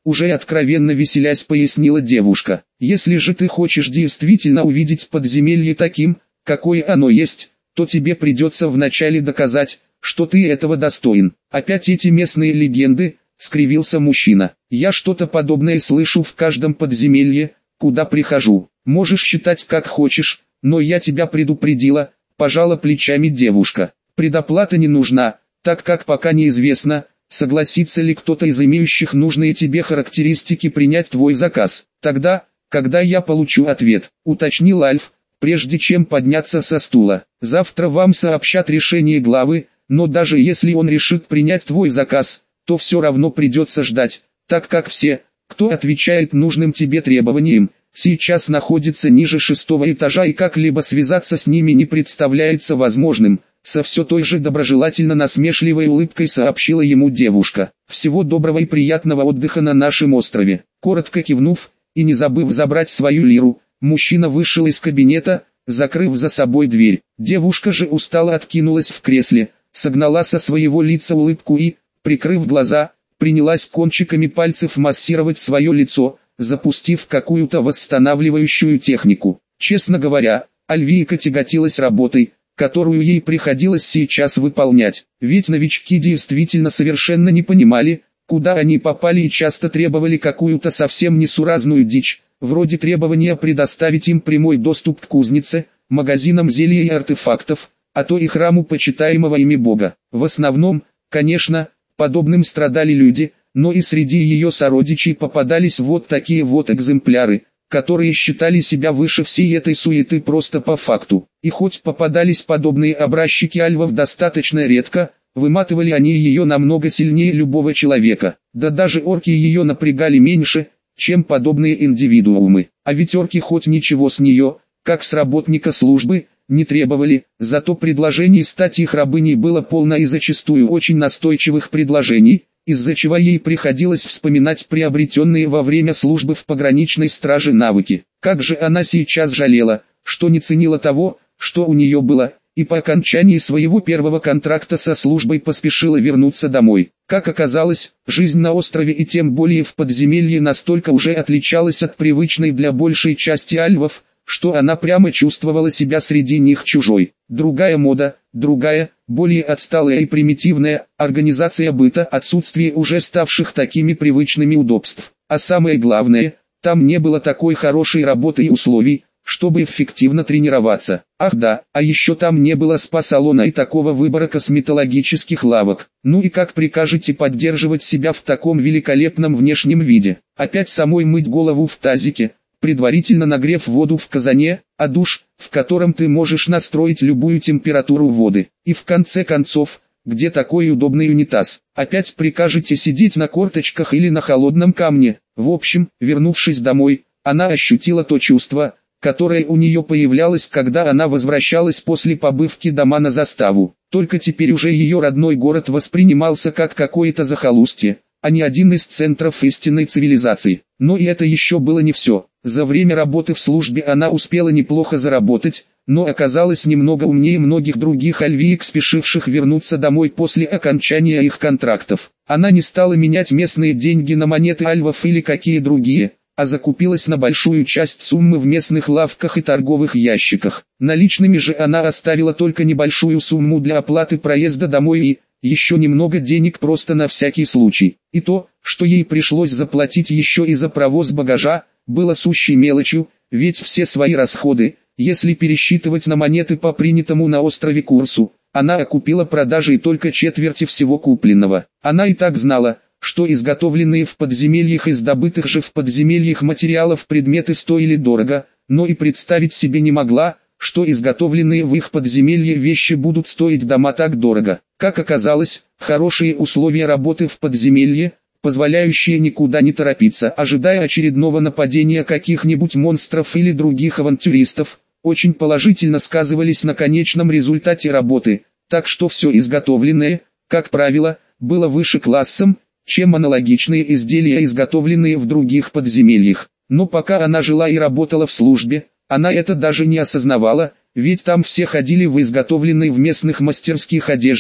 A: уже откровенно веселясь пояснила девушка. Если же ты хочешь действительно увидеть подземелье таким, какое оно есть, то тебе придется вначале доказать, что ты этого достоин. Опять эти местные легенды, скривился мужчина. Я что-то подобное слышу в каждом подземелье, куда прихожу. Можешь считать как хочешь, но я тебя предупредила, пожала плечами девушка. Предоплата не нужна, так как пока неизвестно, согласится ли кто-то из имеющих нужные тебе характеристики принять твой заказ. Тогда, когда я получу ответ, уточнил Альф, прежде чем подняться со стула. Завтра вам сообщат решение главы, но даже если он решит принять твой заказ, то все равно придется ждать, так как все, кто отвечает нужным тебе требованиям, сейчас находится ниже шестого этажа и как-либо связаться с ними не представляется возможным. Со все той же доброжелательно-насмешливой улыбкой сообщила ему девушка. «Всего доброго и приятного отдыха на нашем острове». Коротко кивнув, и не забыв забрать свою лиру, мужчина вышел из кабинета, закрыв за собой дверь. Девушка же устало откинулась в кресле, согнала со своего лица улыбку и, прикрыв глаза, принялась кончиками пальцев массировать свое лицо, запустив какую-то восстанавливающую технику. Честно говоря, Альвийка тяготилась работой, которую ей приходилось сейчас выполнять, ведь новички действительно совершенно не понимали, куда они попали и часто требовали какую-то совсем несуразную дичь, вроде требования предоставить им прямой доступ к кузнице, магазинам зелий и артефактов, а то и храму почитаемого ими бога. В основном, конечно, подобным страдали люди, но и среди ее сородичей попадались вот такие вот экземпляры, которые считали себя выше всей этой суеты просто по факту. И хоть попадались подобные образчики альвов достаточно редко, выматывали они ее намного сильнее любого человека. Да даже орки ее напрягали меньше, чем подобные индивидуумы. А ведь орки хоть ничего с нее, как с работника службы, не требовали, зато предложений стать их рабыней было полно и зачастую очень настойчивых предложений, из-за чего ей приходилось вспоминать приобретенные во время службы в пограничной страже навыки. Как же она сейчас жалела, что не ценила того, что у нее было, и по окончании своего первого контракта со службой поспешила вернуться домой. Как оказалось, жизнь на острове и тем более в подземелье настолько уже отличалась от привычной для большей части альвов, что она прямо чувствовала себя среди них чужой. Другая мода, другая, более отсталая и примитивная, организация быта, отсутствие уже ставших такими привычными удобств. А самое главное, там не было такой хорошей работы и условий, чтобы эффективно тренироваться. Ах да, а еще там не было спа-салона и такого выбора косметологических лавок. Ну и как прикажете поддерживать себя в таком великолепном внешнем виде? Опять самой мыть голову в тазике, предварительно нагрев воду в казане, а душ, в котором ты можешь настроить любую температуру воды. И в конце концов, где такой удобный унитаз? Опять прикажете сидеть на корточках или на холодном камне? В общем, вернувшись домой, она ощутила то чувство, которое у нее появлялось, когда она возвращалась после побывки дома на заставу. Только теперь уже ее родной город воспринимался как какое-то захолустье, а не один из центров истинной цивилизации. Но и это еще было не все. За время работы в службе она успела неплохо заработать, но оказалась немного умнее многих других альвиек, спешивших вернуться домой после окончания их контрактов. Она не стала менять местные деньги на монеты альвов или какие другие, а закупилась на большую часть суммы в местных лавках и торговых ящиках. Наличными же она оставила только небольшую сумму для оплаты проезда домой и еще немного денег просто на всякий случай. И то, что ей пришлось заплатить еще и за провоз багажа, было сущей мелочью, ведь все свои расходы, если пересчитывать на монеты по принятому на острове курсу, она окупила продажей только четверти всего купленного. Она и так знала, что изготовленные в подземельях из добытых же в подземельях материалов предметы стоили дорого, но и представить себе не могла, что изготовленные в их подземелье вещи будут стоить дома так дорого. Как оказалось, хорошие условия работы в подземелье, позволяющие никуда не торопиться, ожидая очередного нападения каких-нибудь монстров или других авантюристов, очень положительно сказывались на конечном результате работы, так что все изготовленное, как правило, было выше классом, чем аналогичные изделия, изготовленные в других подземельях. Но пока она жила и работала в службе, она это даже не осознавала, ведь там все ходили в изготовленной в местных мастерских одежде,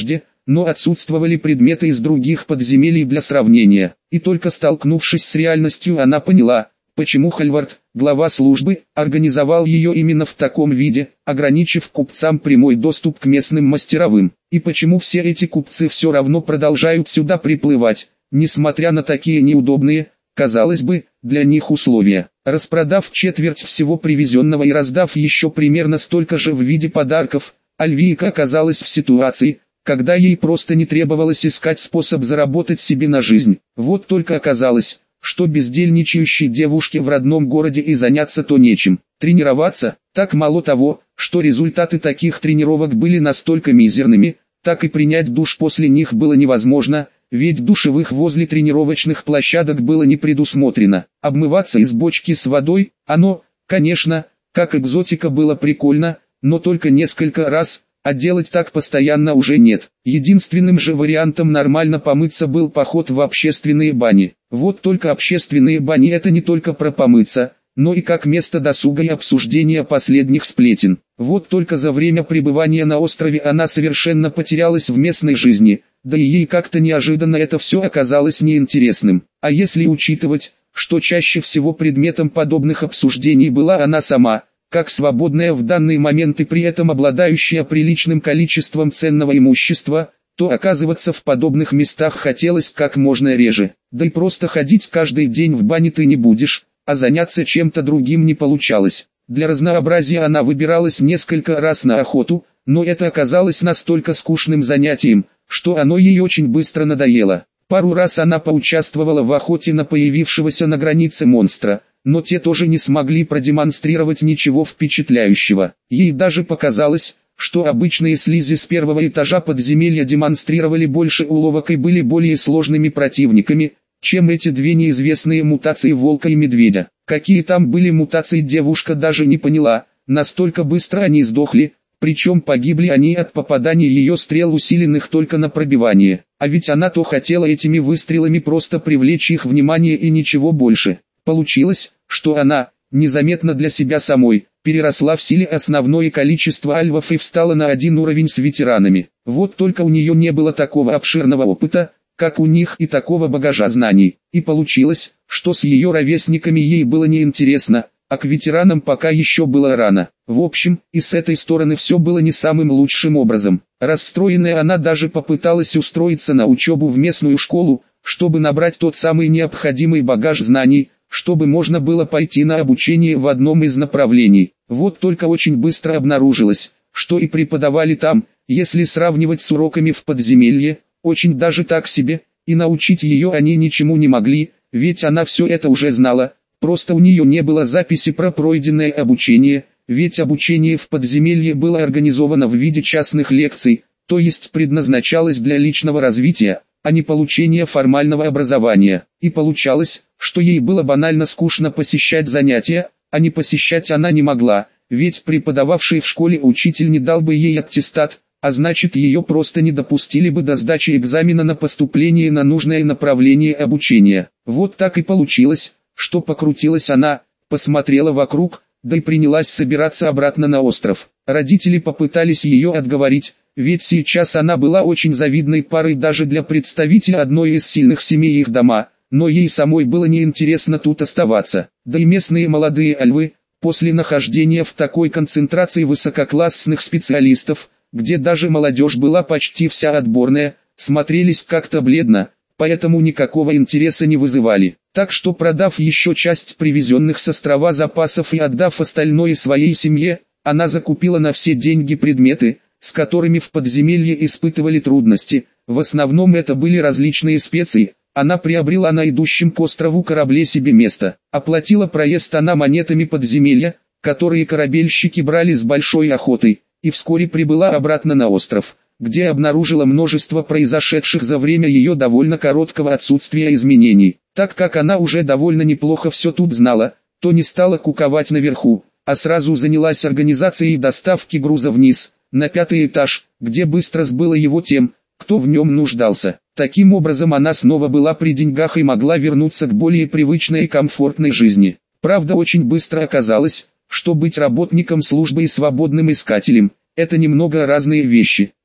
A: но отсутствовали предметы из других подземелий для сравнения. И только столкнувшись с реальностью, она поняла, почему Хальвард, глава службы, организовал ее именно в таком виде, ограничив купцам прямой доступ к местным мастеровым. И почему все эти купцы все равно продолжают сюда приплывать, несмотря на такие неудобные, казалось бы, для них условия. Распродав четверть всего привезенного и раздав еще примерно столько же в виде подарков, Альвийка оказалась в ситуации, когда ей просто не требовалось искать способ заработать себе на жизнь. Вот только оказалось, что бездельничающей девушке в родном городе и заняться-то нечем. Тренироваться, так мало того, что результаты таких тренировок были настолько мизерными, так и принять душ после них было невозможно, ведь душевых возле тренировочных площадок было не предусмотрено. Обмываться из бочки с водой, оно, конечно, как экзотика было прикольно, но только несколько раз, а делать так постоянно уже нет. Единственным же вариантом нормально помыться был поход в общественные бани. Вот только общественные бани — это не только про помыться, но и как место досуга и обсуждения последних сплетен. Вот только за время пребывания на острове она совершенно потерялась в местной жизни, да и ей как-то неожиданно это все оказалось неинтересным. А если учитывать, что чаще всего предметом подобных обсуждений была она сама, как свободная в данный момент и при этом обладающая приличным количеством ценного имущества, то оказываться в подобных местах хотелось как можно реже. Да и просто ходить каждый день в бане ты не будешь, а заняться чем-то другим не получалось. Для разнообразия она выбиралась несколько раз на охоту, но это оказалось настолько скучным занятием, что оно ей очень быстро надоело. Пару раз она поучаствовала в охоте на появившегося на границе монстра, но те тоже не смогли продемонстрировать ничего впечатляющего. Ей даже показалось, что обычные слизи с первого этажа подземелья демонстрировали больше уловок и были более сложными противниками, чем эти две неизвестные мутации волка и медведя. Какие там были мутации, девушка даже не поняла, настолько быстро они сдохли, причем погибли они от попадания ее стрел, усиленных только на пробивание. А ведь она то хотела этими выстрелами просто привлечь их внимание и ничего больше. Получилось, что она, незаметно для себя самой, переросла в силе основное количество альвов и встала на один уровень с ветеранами. Вот только у нее не было такого обширного опыта, как у них, и такого багажа знаний. И получилось, что с ее ровесниками ей было неинтересно, а к ветеранам пока еще было рано. В общем, и с этой стороны все было не самым лучшим образом. Расстроенная, она даже попыталась устроиться на учебу в местную школу, чтобы набрать тот самый необходимый багаж знаний, чтобы можно было пойти на обучение в одном из направлений. Вот только очень быстро обнаружилось, что и преподавали там, если сравнивать с уроками в подземелье, очень даже так себе, и научить ее они ничему не могли, ведь она все это уже знала, просто у нее не было записи про пройденное обучение, ведь обучение в подземелье было организовано в виде частных лекций, то есть предназначалось для личного развития, а не получения формального образования. И получалось, что ей было банально скучно посещать занятия, а не посещать она не могла, ведь преподававший в школе учитель не дал бы ей аттестат, а значит ее просто не допустили бы до сдачи экзамена на поступление на нужное направление обучения. Вот так и получилось, что покрутилась она, посмотрела вокруг, да и принялась собираться обратно на остров. Родители попытались ее отговорить, ведь сейчас она была очень завидной парой даже для представителя одной из сильных семей их дома, но ей самой было неинтересно тут оставаться. Да и местные молодые альвы, после нахождения в такой концентрации высококлассных специалистов, где даже молодежь была почти вся отборная, смотрелись как-то бледно, поэтому никакого интереса не вызывали. Так что, продав еще часть привезенных с острова запасов и отдав остальное своей семье, она закупила на все деньги предметы, с которыми в подземелье испытывали трудности. В основном это были различные специи. Она приобрела на идущем к острову корабле себе место. Оплатила проезд она монетами подземелья, которые корабельщики брали с большой охотой, и вскоре прибыла обратно на остров, где обнаружила множество произошедших за время ее довольно короткого отсутствия изменений. Так как она уже довольно неплохо все тут знала, то не стала куковать наверху, а сразу занялась организацией доставки груза вниз, на пятый этаж, где быстро сбыла его тем, кто в нем нуждался. Таким образом она снова была при деньгах и могла вернуться к более привычной и комфортной жизни. Правда, очень быстро оказалось, что быть работником службы и свободным искателем – это немного разные вещи.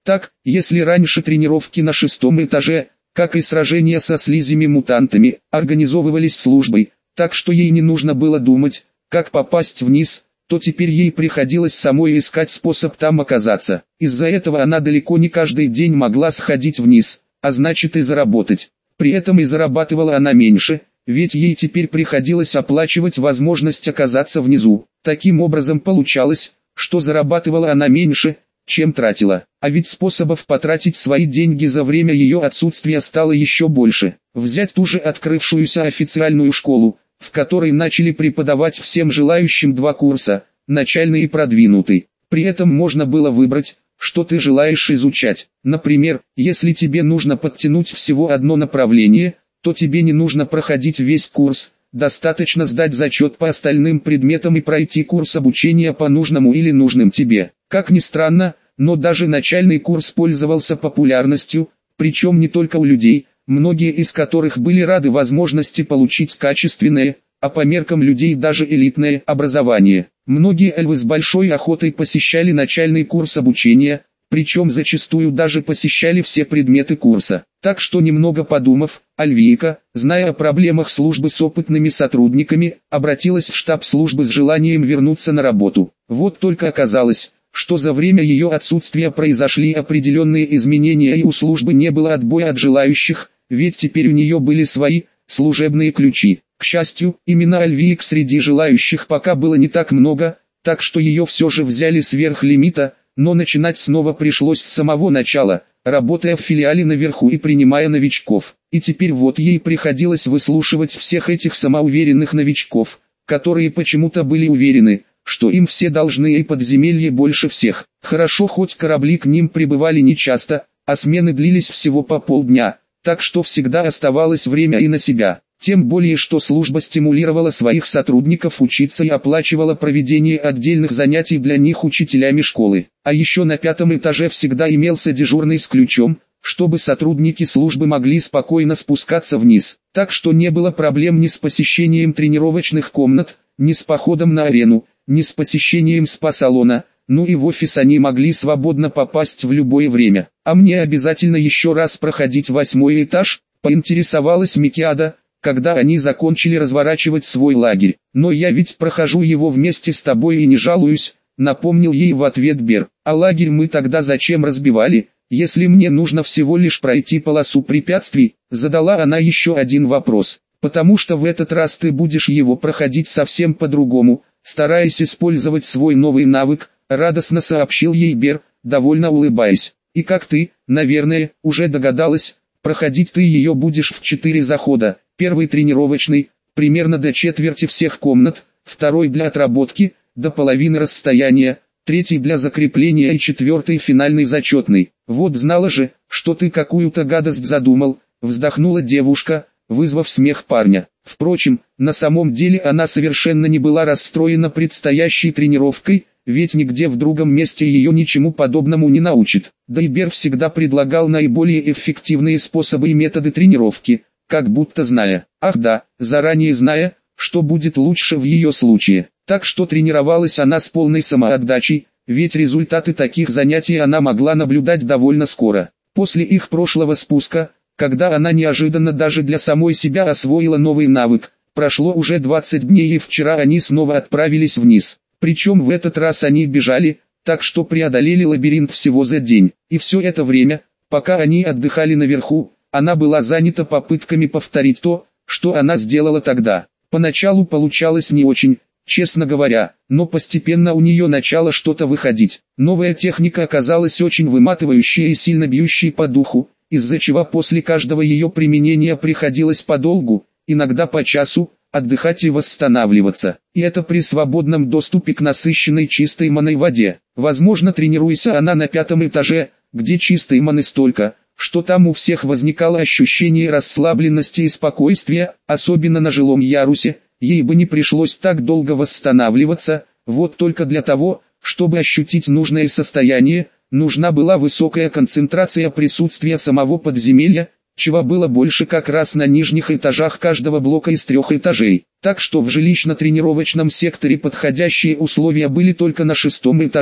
A: Так, если раньше тренировки на шестом этаже, как и сражения со слизями-мутантами, организовывались службой, так что ей не нужно было думать, как попасть вниз, то теперь ей приходилось самой искать способ там оказаться. Из-за этого она далеко не каждый день могла сходить вниз, а значит и заработать. При этом и зарабатывала она меньше, ведь ей теперь приходилось оплачивать возможность оказаться внизу. Таким образом получалось, что зарабатывала она меньше, чем тратила. А ведь способов потратить свои деньги за время ее отсутствия стало еще больше. Взять ту же открывшуюся официальную школу, в которой начали преподавать всем желающим два курса, начальный и продвинутый. При этом можно было выбрать, что ты желаешь изучать. Например, если тебе нужно подтянуть всего одно направление, то тебе не нужно проходить весь курс, достаточно сдать зачет по остальным предметам и пройти курс обучения по нужному или нужным тебе. Как ни странно, но даже начальный курс пользовался популярностью, причем не только у людей, многие из которых были рады возможности получить качественное, а по меркам людей даже элитное образование. Многие эльвы с большой охотой посещали начальный курс обучения, причем зачастую даже посещали все предметы курса. Так что немного подумав, Альвийка, зная о проблемах службы с опытными сотрудниками, обратилась в штаб службы с желанием вернуться на работу. Вот только оказалось, что за время ее отсутствия произошли определенные изменения и у службы не было отбоя от желающих, ведь теперь у нее были свои служебные ключи. К счастью, именно Альвиек среди желающих пока было не так много, так что ее все же взяли сверх лимита, но начинать снова пришлось с самого начала, работая в филиале наверху и принимая новичков. И теперь вот ей приходилось выслушивать всех этих самоуверенных новичков, которые почему-то были уверены, что им все должны и подземелье больше всех. Хорошо, хоть корабли к ним прибывали нечасто, а смены длились всего по полдня, так что всегда оставалось время и на себя. Тем более, что служба стимулировала своих сотрудников учиться и оплачивала проведение отдельных занятий для них учителями школы. А еще на пятом этаже всегда имелся дежурный с ключом, чтобы сотрудники службы могли спокойно спускаться вниз. Так что не было проблем ни с посещением тренировочных комнат, ни с походом на арену, ни с посещением спа-салона, ну и в офис они могли свободно попасть в любое время. А мне обязательно еще раз проходить восьмой этаж, поинтересовалась Микиада, когда они закончили разворачивать свой лагерь. Но я ведь прохожу его вместе с тобой и не жалуюсь, напомнил ей в ответ Бер. А лагерь мы тогда зачем разбивали, если мне нужно всего лишь пройти полосу препятствий? Задала она еще один вопрос. Потому что в этот раз ты будешь его проходить совсем по-другому, стараясь использовать свой новый навык, радостно сообщил ей Бер, довольно улыбаясь. И как ты, наверное, уже догадалась, проходить ты ее будешь в четыре захода. Первый тренировочный, примерно до четверти всех комнат, второй для отработки, до половины расстояния, третий для закрепления и четвертый финальный зачетный. Вот знала же, что ты какую-то гадость задумал, вздохнула девушка, вызвав смех парня. Впрочем, на самом деле она совершенно не была расстроена предстоящей тренировкой, ведь нигде в другом месте ее ничему подобному не научит. Да и Бер всегда предлагал наиболее эффективные способы и методы тренировки, как будто зная, ах да, заранее зная, что будет лучше в ее случае. Так что тренировалась она с полной самоотдачей, ведь результаты таких занятий она могла наблюдать довольно скоро. После их прошлого спуска, когда она неожиданно даже для самой себя освоила новый навык, прошло уже двадцать дней и вчера они снова отправились вниз. Причем в этот раз они бежали, так что преодолели лабиринт всего за день. И все это время, пока они отдыхали наверху, она была занята попытками повторить то, что она сделала тогда. Поначалу получалось не очень, честно говоря, но постепенно у нее начало что-то выходить. Новая техника оказалась очень выматывающей и сильно бьющей по духу, из-за чего после каждого ее применения приходилось подолгу, иногда по часу, отдыхать и восстанавливаться. И это при свободном доступе к насыщенной чистой маной воде. Возможно, тренируясь она на пятом этаже, где чистой маны столько, что там у всех возникало ощущение расслабленности и спокойствия, особенно на жилом ярусе, ей бы не пришлось так долго восстанавливаться, вот только для того, чтобы ощутить нужное состояние, нужна была высокая концентрация присутствия самого подземелья, чего было больше как раз на нижних этажах каждого блока из трех этажей. Так что в жилищно-тренировочном секторе подходящие условия были только на шестом этаже,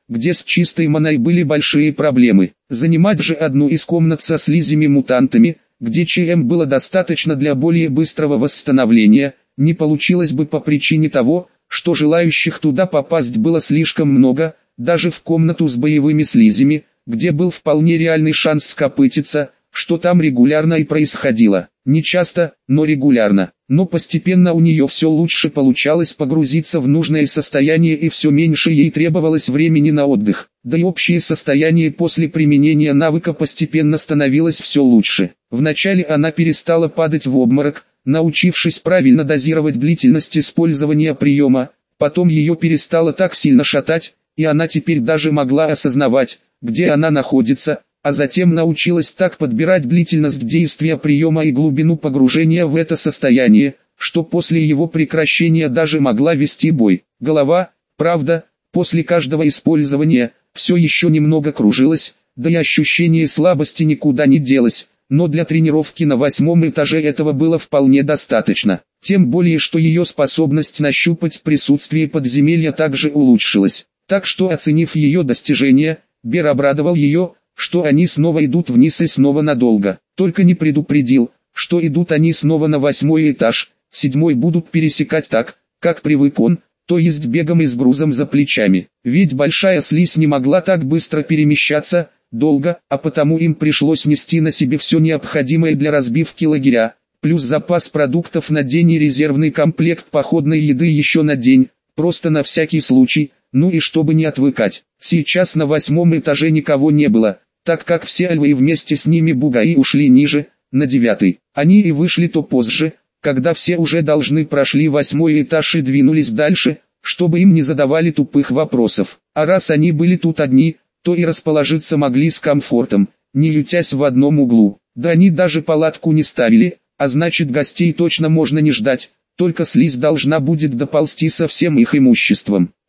A: где с чистой маной были большие проблемы. Занимать же одну из комнат со слизями-мутантами, где ЧМ было достаточно для более быстрого восстановления, не получилось бы по причине того, что желающих туда попасть было слишком много, даже в комнату с боевыми слизями, где был вполне реальный шанс скопытиться, что там регулярно и происходило. Не часто, но регулярно. Но постепенно у нее все лучше получалось погрузиться в нужное состояние и все меньше ей требовалось времени на отдых. Да и общее состояние после применения навыка постепенно становилось все лучше. Вначале она перестала падать в обморок, научившись правильно дозировать длительность использования приема, потом ее перестало так сильно шатать, и она теперь даже могла осознавать, где она находится, а затем научилась так подбирать длительность действия приема и глубину погружения в это состояние, что после его прекращения даже могла вести бой. Голова, правда, после каждого использования, все еще немного кружилась, да и ощущение слабости никуда не делось, но для тренировки на восьмом этаже этого было вполне достаточно. Тем более, что ее способность нащупать присутствие подземелья также улучшилась. Так что, оценив ее достижения, Бер обрадовал ее, что они снова идут вниз и снова надолго. Только не предупредил, что идут они снова на восьмой этаж, седьмой будут пересекать так, как привык он, то есть бегом и с грузом за плечами. Ведь большая слизь не могла так быстро перемещаться, долго, а потому им пришлось нести на себе все необходимое для разбивки лагеря, плюс запас продуктов на день и резервный комплект походной еды еще на день, просто на всякий случай, ну и чтобы не отвыкать. Сейчас на восьмом этаже никого не было, так как все альвы и вместе с ними бугаи ушли ниже, на девятый. Они и вышли то позже, когда все уже должны прошли восьмой этаж и двинулись дальше, чтобы им не задавали тупых вопросов. А раз они были тут одни, то и расположиться могли с комфортом, не ютясь в одном углу. Да они даже палатку не ставили, а значит гостей точно можно не ждать, только слизь должна будет доползти со всем их имуществом.